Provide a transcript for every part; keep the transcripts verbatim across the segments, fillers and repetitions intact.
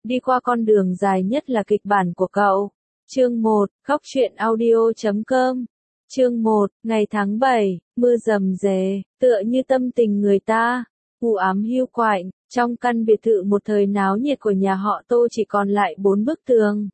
đi qua con đường dài nhất là kịch bản của cậu. Chương một, khóc chuyện audio chấm com. Chương một, ngày tháng bảy, mưa rầm rề, tựa như tâm tình người ta, u ám hiu quạnh, trong căn biệt thự một thời náo nhiệt của nhà họ Tô chỉ còn lại bốn bức tường.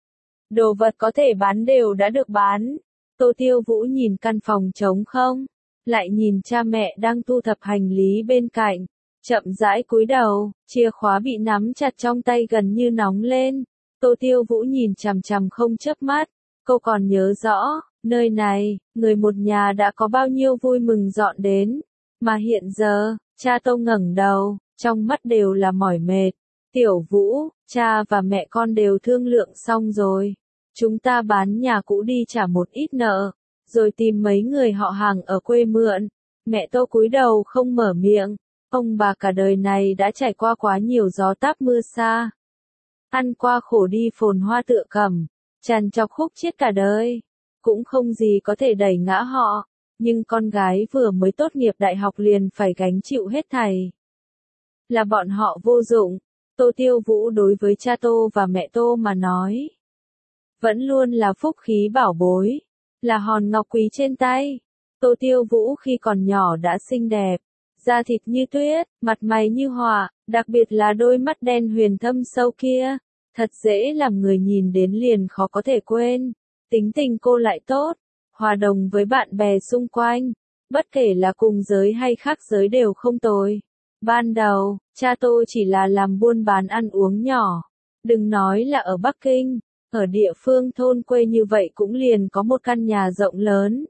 Đồ vật có thể bán đều đã được bán. Tô Tiêu Vũ nhìn căn phòng trống không, lại nhìn cha mẹ đang thu thập hành lý bên cạnh, chậm rãi cúi đầu, chìa khóa bị nắm chặt trong tay gần như nóng lên. Tô Tiêu Vũ nhìn chằm chằm không chớp mắt, cô còn nhớ rõ, nơi này, người một nhà đã có bao nhiêu vui mừng dọn đến, mà hiện giờ, cha Tô ngẩng đầu, trong mắt đều là mỏi mệt. Tiểu Vũ, cha và mẹ con đều thương lượng xong rồi. Chúng ta bán nhà cũ đi trả một ít nợ, rồi tìm mấy người họ hàng ở quê mượn. Mẹ Tô cúi đầu không mở miệng, ông bà cả đời này đã trải qua quá nhiều gió táp mưa xa. Ăn qua khổ đi phồn hoa tựa cẩm, tràn trọc khúc chiết cả đời. Cũng không gì có thể đẩy ngã họ, nhưng con gái vừa mới tốt nghiệp đại học liền phải gánh chịu hết thảy. Là bọn họ vô dụng. Tô Tiêu Vũ đối với cha Tô và mẹ Tô mà nói, vẫn luôn là phúc khí bảo bối, là hòn ngọc quý trên tay. Tô Tiêu Vũ khi còn nhỏ đã xinh đẹp, da thịt như tuyết, mặt mày như họa, đặc biệt là đôi mắt đen huyền thâm sâu kia, thật dễ làm người nhìn đến liền khó có thể quên. Tính tình cô lại tốt, hòa đồng với bạn bè xung quanh, bất kể là cùng giới hay khác giới đều không tồi. Ban đầu, cha Tô chỉ là làm buôn bán ăn uống nhỏ, đừng nói là ở Bắc Kinh, ở địa phương thôn quê như vậy cũng liền có một căn nhà rộng lớn.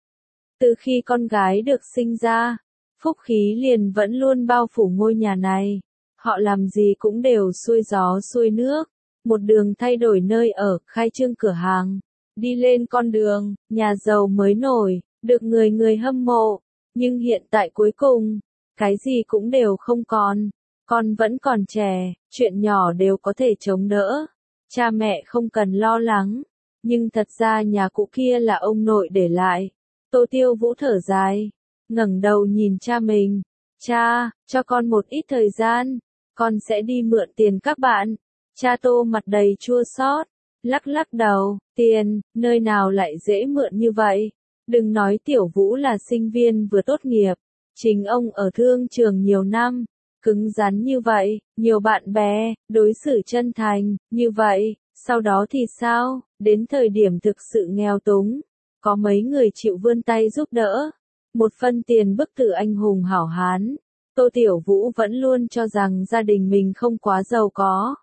Từ khi con gái được sinh ra, phúc khí liền vẫn luôn bao phủ ngôi nhà này, họ làm gì cũng đều xuôi gió xuôi nước, một đường thay đổi nơi ở, khai trương cửa hàng, đi lên con đường, nhà giàu mới nổi, được người người hâm mộ, nhưng hiện tại cuối cùng, cái gì cũng đều không còn, con vẫn còn trẻ, chuyện nhỏ đều có thể chống đỡ, cha mẹ không cần lo lắng, nhưng thật ra nhà cũ kia là ông nội để lại. Tô Tiêu Vũ thở dài, ngẩng đầu nhìn cha mình, cha, cho con một ít thời gian, con sẽ đi mượn tiền các bạn. Cha Tô mặt đầy chua xót, lắc lắc đầu, tiền, nơi nào lại dễ mượn như vậy, đừng nói Tiểu Vũ là sinh viên vừa tốt nghiệp, chính ông ở thương trường nhiều năm, cứng rắn như vậy, nhiều bạn bè, đối xử chân thành, như vậy, sau đó thì sao, đến thời điểm thực sự nghèo túng, có mấy người chịu vươn tay giúp đỡ, một phân tiền bức tử anh hùng hảo hán. Tô Tiểu Vũ vẫn luôn cho rằng gia đình mình không quá giàu có,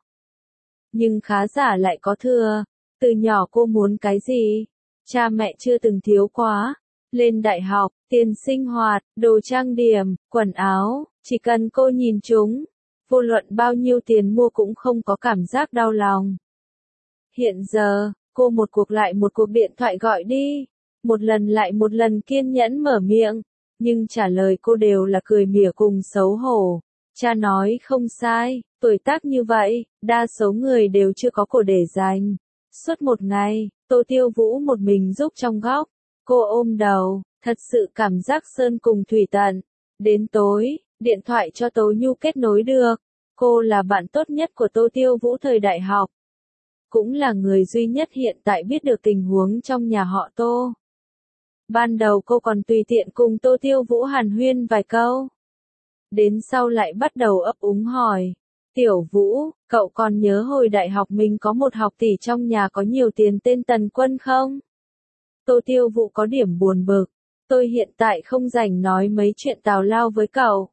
nhưng khá giả lại có thừa. Từ nhỏ cô muốn cái gì, cha mẹ chưa từng thiếu quá. Lên đại học, tiền sinh hoạt, đồ trang điểm, quần áo, chỉ cần cô nhìn chúng, vô luận bao nhiêu tiền mua cũng không có cảm giác đau lòng. Hiện giờ, cô một cuộc lại một cuộc điện thoại gọi đi, một lần lại một lần kiên nhẫn mở miệng, nhưng trả lời cô đều là cười mỉa cùng xấu hổ. Cha nói không sai, tuổi tác như vậy, đa số người đều chưa có của để dành. Suốt một ngày, Tô Tiêu Vũ một mình giúp trong góc, cô ôm đầu, thật sự cảm giác sơn cùng thủy tận. Đến tối, điện thoại cho Tố Nhu kết nối được, cô là bạn tốt nhất của Tô Tiêu Vũ thời đại học, cũng là người duy nhất hiện tại biết được tình huống trong nhà họ Tô. Ban đầu cô còn tùy tiện cùng Tô Tiêu Vũ hàn huyên vài câu, đến sau lại bắt đầu ấp úng hỏi, Tiểu Vũ, cậu còn nhớ hồi đại học mình có một học tỷ trong nhà có nhiều tiền tên Tần Quân không? Tô Tiêu Vũ có điểm buồn bực, tôi hiện tại không rảnh nói mấy chuyện tào lao với cậu.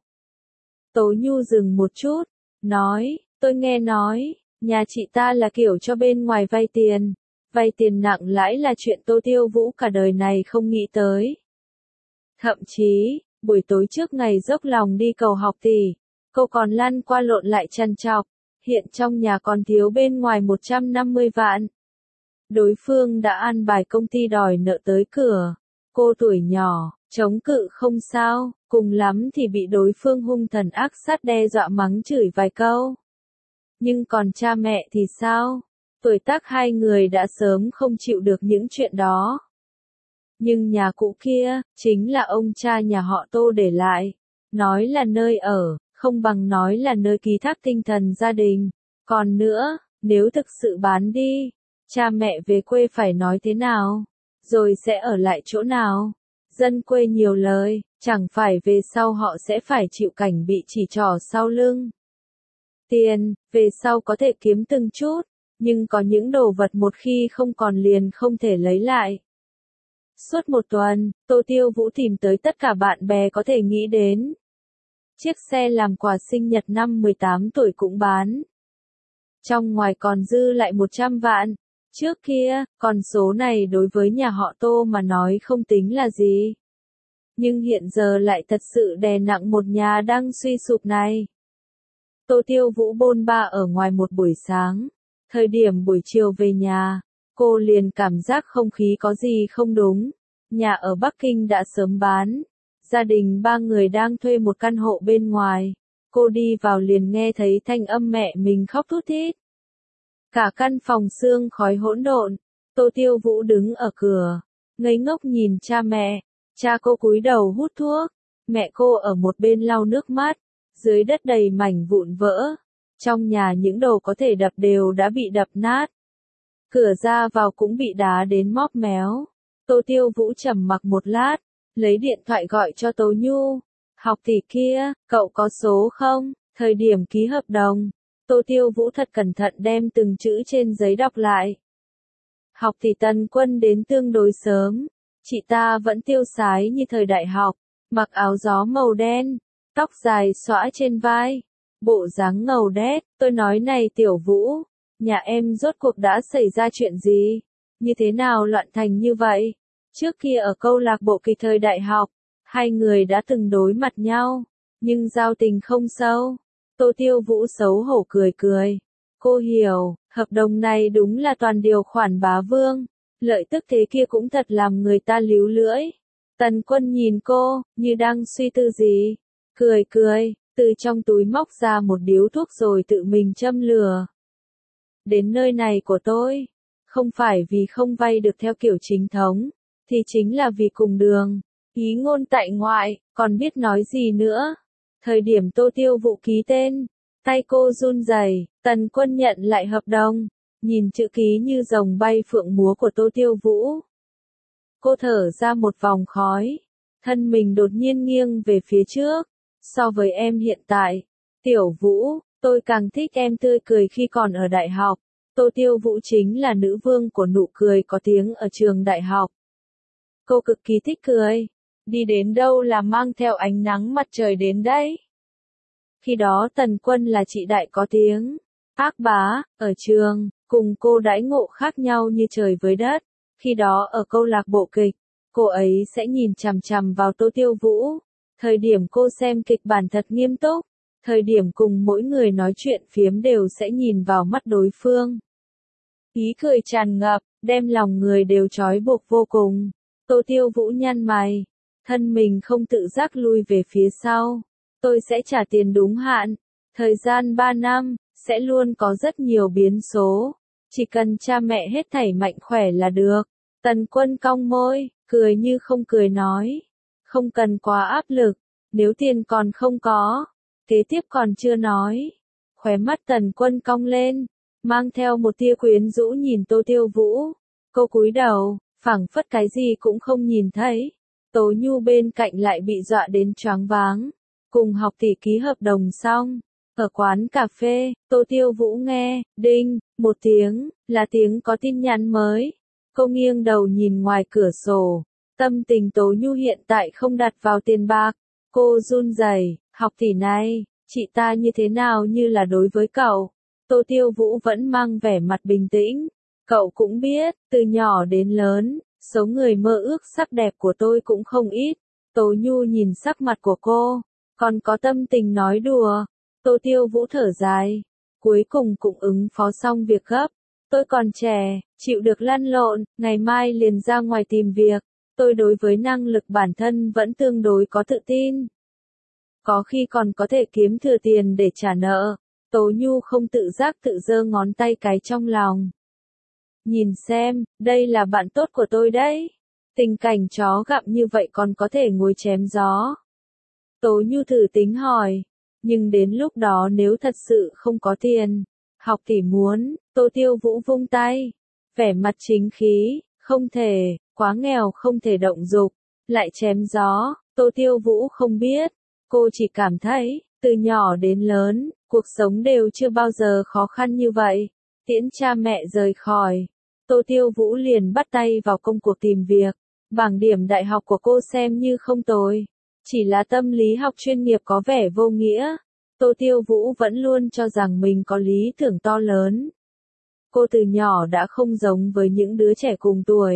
Tố Nhu dừng một chút, nói, tôi nghe nói, nhà chị ta là kiểu cho bên ngoài vay tiền, vay tiền nặng lãi là chuyện Tô Tiêu Vũ cả đời này không nghĩ tới. Thậm chí, buổi tối trước ngày dốc lòng đi cầu học tỷ, cô còn lăn qua lộn lại trằn trọc, hiện trong nhà còn thiếu bên ngoài một trăm năm mươi vạn. Đối phương đã an bài công ty đòi nợ tới cửa, cô tuổi nhỏ, chống cự không sao, cùng lắm thì bị đối phương hung thần ác sát đe dọa mắng chửi vài câu. Nhưng còn cha mẹ thì sao? Tuổi tác hai người đã sớm không chịu được những chuyện đó. Nhưng nhà cũ kia, chính là ông cha nhà họ Tô để lại. Nói là nơi ở, không bằng nói là nơi ký thác tinh thần gia đình. Còn nữa, nếu thực sự bán đi, cha mẹ về quê phải nói thế nào? Rồi sẽ ở lại chỗ nào? Dân quê nhiều lời, chẳng phải về sau họ sẽ phải chịu cảnh bị chỉ trỏ sau lưng. Tiền, về sau có thể kiếm từng chút, nhưng có những đồ vật một khi không còn liền không thể lấy lại. Suốt một tuần, Tô Tiêu Vũ tìm tới tất cả bạn bè có thể nghĩ đến. Chiếc xe làm quà sinh nhật năm mười tám tuổi cũng bán. Trong ngoài còn dư lại một trăm vạn. Trước kia, con số này đối với nhà họ Tô mà nói không tính là gì. Nhưng hiện giờ lại thật sự đè nặng một nhà đang suy sụp này. Tô Tiêu Vũ bôn ba ở ngoài một buổi sáng. Thời điểm buổi chiều về nhà, cô liền cảm giác không khí có gì không đúng. Nhà ở Bắc Kinh đã sớm bán. Gia đình ba người đang thuê một căn hộ bên ngoài. Cô đi vào liền nghe thấy thanh âm mẹ mình khóc thút thít. Cả căn phòng sương khói hỗn độn. Tô Tiêu Vũ đứng ở cửa, ngây ngốc nhìn cha mẹ. Cha cô cúi đầu hút thuốc. Mẹ cô ở một bên lau nước mắt. Dưới đất đầy mảnh vụn vỡ. Trong nhà những đồ có thể đập đều đã bị đập nát. Cửa ra vào cũng bị đá đến móp méo. Tô Tiêu Vũ trầm mặc một lát, lấy điện thoại gọi cho Tố Nhu. Học tỷ kia, cậu có số không? Thời điểm ký hợp đồng. Tô Tiêu Vũ thật cẩn thận đem từng chữ trên giấy đọc lại. Học tỷ Tần Quân đến tương đối sớm. Chị ta vẫn tiêu sái như thời đại học, mặc áo gió màu đen, tóc dài xõa trên vai, bộ dáng ngầu đét. Tôi nói này Tiểu Vũ, nhà em rốt cuộc đã xảy ra chuyện gì? Như thế nào loạn thành như vậy? Trước kia ở câu lạc bộ kịch thời đại học, hai người đã từng đối mặt nhau, nhưng giao tình không sâu. Tô Tiêu Vũ xấu hổ cười cười. Cô hiểu, hợp đồng này đúng là toàn điều khoản bá vương. Lợi tức thế kia cũng thật làm người ta líu lưỡi. Tần Quân nhìn cô, như đang suy tư gì. Cười cười, từ trong túi móc ra một điếu thuốc rồi tự mình châm lửa. Đến nơi này của tôi, không phải vì không vay được theo kiểu chính thống, thì chính là vì cùng đường. Ý ngôn tại ngoại, còn biết nói gì nữa. Thời điểm Tô Tiêu Vũ ký tên, tay cô run rẩy. Tần Quân nhận lại hợp đồng, nhìn chữ ký như rồng bay phượng múa của Tô Tiêu Vũ. Cô thở ra một vòng khói, thân mình đột nhiên nghiêng về phía trước. So với em hiện tại, Tiểu Vũ, tôi càng thích em tươi cười khi còn ở đại học. Tô Tiêu Vũ chính là nữ vương của nụ cười có tiếng ở trường đại học. Cô cực kỳ thích cười, đi đến đâu là mang theo ánh nắng mặt trời đến đấy. Khi đó Tần Quân là chị đại có tiếng, ác bá, ở trường, cùng cô đãi ngộ khác nhau như trời với đất. Khi đó ở câu lạc bộ kịch, cô ấy sẽ nhìn chằm chằm vào Tô Tiêu Vũ. Thời điểm cô xem kịch bản thật nghiêm túc, thời điểm cùng mỗi người nói chuyện phiếm đều sẽ nhìn vào mắt đối phương. Ý cười tràn ngập, đem lòng người đều trói buộc vô cùng. Tô Tiêu Vũ nhăn mày, thân mình không tự giác lui về phía sau. Tôi sẽ trả tiền đúng hạn, thời gian ba năm, sẽ luôn có rất nhiều biến số. Chỉ cần cha mẹ hết thảy mạnh khỏe là được. Tần Quân cong môi, cười như không cười nói. Không cần quá áp lực, nếu tiền còn không có, kế tiếp còn chưa nói. Khóe mắt Tần Quân cong lên, mang theo một tia quyến rũ nhìn Tô Tiêu Vũ. Cô cúi đầu, phảng phất cái gì cũng không nhìn thấy. Tố Nhu bên cạnh lại bị dọa đến choáng váng. Cùng học tỷ ký hợp đồng xong, ở quán cà phê, Tô Tiêu Vũ nghe, đinh, một tiếng, là tiếng có tin nhắn mới. Cô nghiêng đầu nhìn ngoài cửa sổ, tâm tình Tố Nhu hiện tại không đặt vào tiền bạc. Cô run rẩy, học tỷ này, chị ta như thế nào như là đối với cậu. Tô Tiêu Vũ vẫn mang vẻ mặt bình tĩnh. Cậu cũng biết, từ nhỏ đến lớn, số người mơ ước sắc đẹp của tôi cũng không ít. Tố Nhu nhìn sắc mặt của cô, còn có tâm tình nói đùa. Tô Tiêu Vũ thở dài, cuối cùng cũng ứng phó xong việc gấp. Tôi còn trẻ, chịu được lăn lộn, ngày mai liền ra ngoài tìm việc. Tôi đối với năng lực bản thân vẫn tương đối có tự tin. Có khi còn có thể kiếm thừa tiền để trả nợ. Tố Nhu không tự giác tự giơ ngón tay cái trong lòng. Nhìn xem, đây là bạn tốt của tôi đấy. Tình cảnh chó gặm như vậy còn có thể ngồi chém gió. Tố Nhu thử tính hỏi, nhưng đến lúc đó nếu thật sự không có tiền, Học tỷ muốn, Tô Tiêu Vũ vung tay, vẻ mặt chính khí, không thể, quá nghèo không thể động dục, lại chém gió, Tô Tiêu Vũ không biết, cô chỉ cảm thấy, từ nhỏ đến lớn, cuộc sống đều chưa bao giờ khó khăn như vậy, tiễn cha mẹ rời khỏi, Tô Tiêu Vũ liền bắt tay vào công cuộc tìm việc, bảng điểm đại học của cô xem như không tồi, chỉ là tâm lý học chuyên nghiệp có vẻ vô nghĩa, Tô Tiêu Vũ vẫn luôn cho rằng mình có lý tưởng to lớn. Cô từ nhỏ đã không giống với những đứa trẻ cùng tuổi.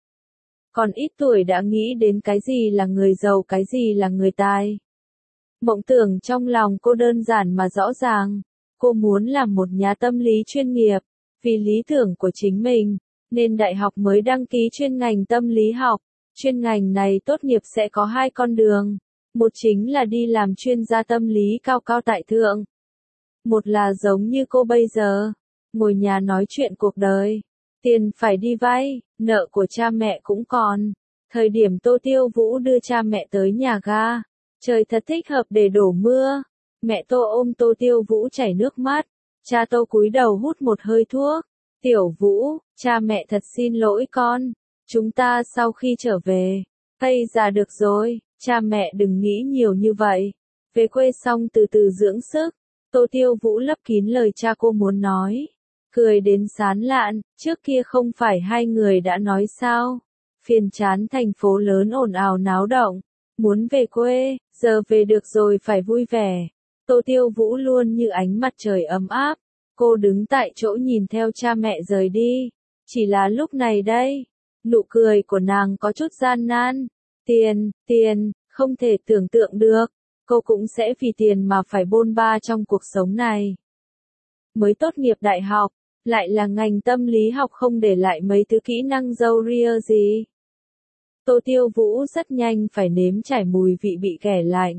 Còn ít tuổi đã nghĩ đến cái gì là người giàu, cái gì là người tài. Mộng tưởng trong lòng cô đơn giản mà rõ ràng. Cô muốn làm một nhà tâm lý chuyên nghiệp, vì lý tưởng của chính mình, nên đại học mới đăng ký chuyên ngành tâm lý học. Chuyên ngành này tốt nghiệp sẽ có hai con đường. Một chính là đi làm chuyên gia tâm lý cao cao tại thượng. Một là giống như cô bây giờ, ngồi nhà nói chuyện cuộc đời. Tiền phải đi vay, nợ của cha mẹ cũng còn. Thời điểm Tô Tiêu Vũ đưa cha mẹ tới nhà ga, trời thật thích hợp để đổ mưa. Mẹ Tô ôm Tô Tiêu Vũ chảy nước mắt. Cha Tô cúi đầu hút một hơi thuốc. Tiểu Vũ, cha mẹ thật xin lỗi con. Chúng ta sau khi trở về, Tây già được rồi, cha mẹ đừng nghĩ nhiều như vậy. Về quê xong từ từ dưỡng sức. Tô Tiêu Vũ lấp kín lời cha cô muốn nói. Cười đến sán lạn, trước kia không phải hai người đã nói sao? Phiền chán thành phố lớn ồn ào náo động. Muốn về quê, giờ về được rồi phải vui vẻ. Tô Tiêu Vũ luôn như ánh mặt trời ấm áp. Cô đứng tại chỗ nhìn theo cha mẹ rời đi. Chỉ là lúc này đây, nụ cười của nàng có chút gian nan. Tiền, tiền, không thể tưởng tượng được. Cô cũng sẽ vì tiền mà phải bôn ba trong cuộc sống này. Mới tốt nghiệp đại học, lại là ngành tâm lý học không để lại mấy thứ kỹ năng dâu ria gì. Tô Tiêu Vũ rất nhanh phải nếm trải mùi vị bị ghẻ lạnh.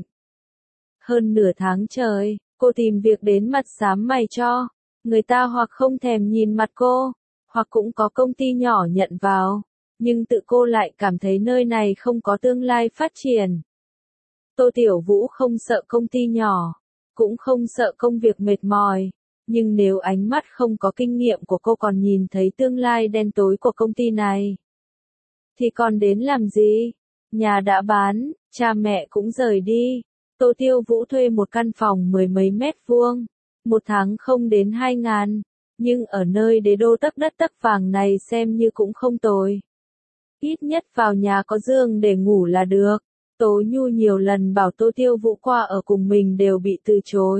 Hơn nửa tháng trời, cô tìm việc đến mặt xám mày cho. Người ta hoặc không thèm nhìn mặt cô, hoặc cũng có công ty nhỏ nhận vào. Nhưng tự cô lại cảm thấy nơi này không có tương lai phát triển. Tô Tiểu Vũ không sợ công ty nhỏ, cũng không sợ công việc mệt mỏi. Nhưng nếu ánh mắt không có kinh nghiệm của cô còn nhìn thấy tương lai đen tối của công ty này, thì còn đến làm gì? Nhà đã bán, cha mẹ cũng rời đi. Tô Tiêu Vũ thuê một căn phòng mười mấy mét vuông, một tháng không đến hai ngàn. Nhưng ở nơi đế đô tấc đất tấc vàng này xem như cũng không tồi. Ít nhất vào nhà có giường để ngủ là được. Tố Nhu nhiều lần bảo Tô Tiêu Vũ qua ở cùng mình đều bị từ chối.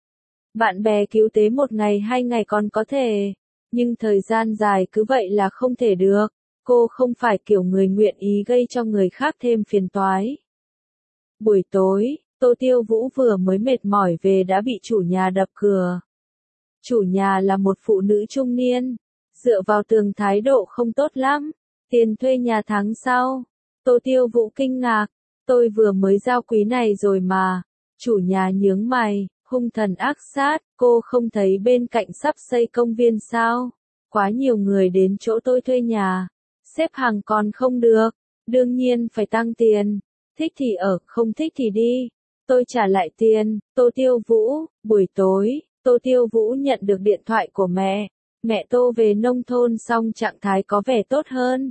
Bạn bè cứu tế một ngày hai ngày còn có thể, nhưng thời gian dài cứ vậy là không thể được. Cô không phải kiểu người nguyện ý gây cho người khác thêm phiền toái. Buổi tối, Tô Tiêu Vũ vừa mới mệt mỏi về đã bị chủ nhà đập cửa. Chủ nhà là một phụ nữ trung niên, dựa vào tường thái độ không tốt lắm. Tiền thuê nhà tháng sau. Tô Tiêu Vũ kinh ngạc, tôi vừa mới giao quý này rồi mà. Chủ nhà nhướng mày, hung thần ác sát, cô không thấy bên cạnh sắp xây công viên sao? Quá nhiều người đến chỗ tôi thuê nhà, xếp hàng còn không được, đương nhiên phải tăng tiền, thích thì ở, không thích thì đi, tôi trả lại tiền. Tô Tiêu Vũ, buổi tối, Tô Tiêu Vũ nhận được điện thoại của mẹ, mẹ Tô về nông thôn xong trạng thái có vẻ tốt hơn.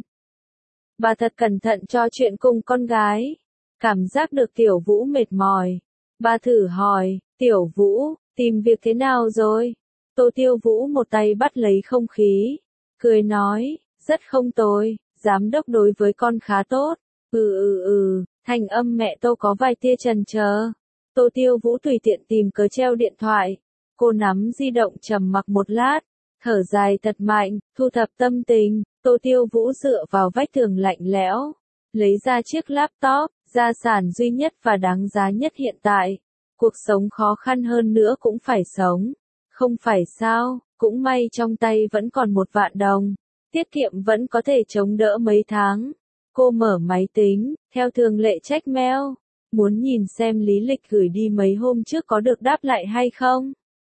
Bà thật cẩn thận cho chuyện cùng con gái, cảm giác được Tiểu Vũ mệt mỏi. Bà thử hỏi, Tiểu Vũ, tìm việc thế nào rồi? Tô Tiêu Vũ một tay bắt lấy không khí, cười nói, rất không tồi, giám đốc đối với con khá tốt. Ừ ừ ừ, thanh âm mẹ Tô có vài tia chần chờ. Tô Tiêu Vũ tùy tiện tìm cớ treo điện thoại. Cô nắm di động trầm mặc một lát, thở dài thật mạnh, thu thập tâm tình. Tô Tiêu Vũ dựa vào vách tường lạnh lẽo, lấy ra chiếc laptop, gia sản duy nhất và đáng giá nhất hiện tại. Cuộc sống khó khăn hơn nữa cũng phải sống. Không phải sao, cũng may trong tay vẫn còn một vạn đồng. Tiết kiệm vẫn có thể chống đỡ mấy tháng. Cô mở máy tính, theo thường lệ check mail. Muốn nhìn xem lý lịch gửi đi mấy hôm trước có được đáp lại hay không.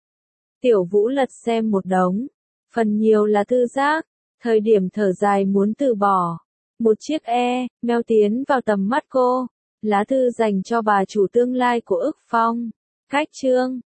Tiểu Vũ lật xem một đống. Phần nhiều là thư giác. Thời điểm thở dài muốn từ bỏ. Một chiếc e-mail tiến vào tầm mắt cô. Lá thư dành cho bà chủ tương lai của Ức Phong. Cách chương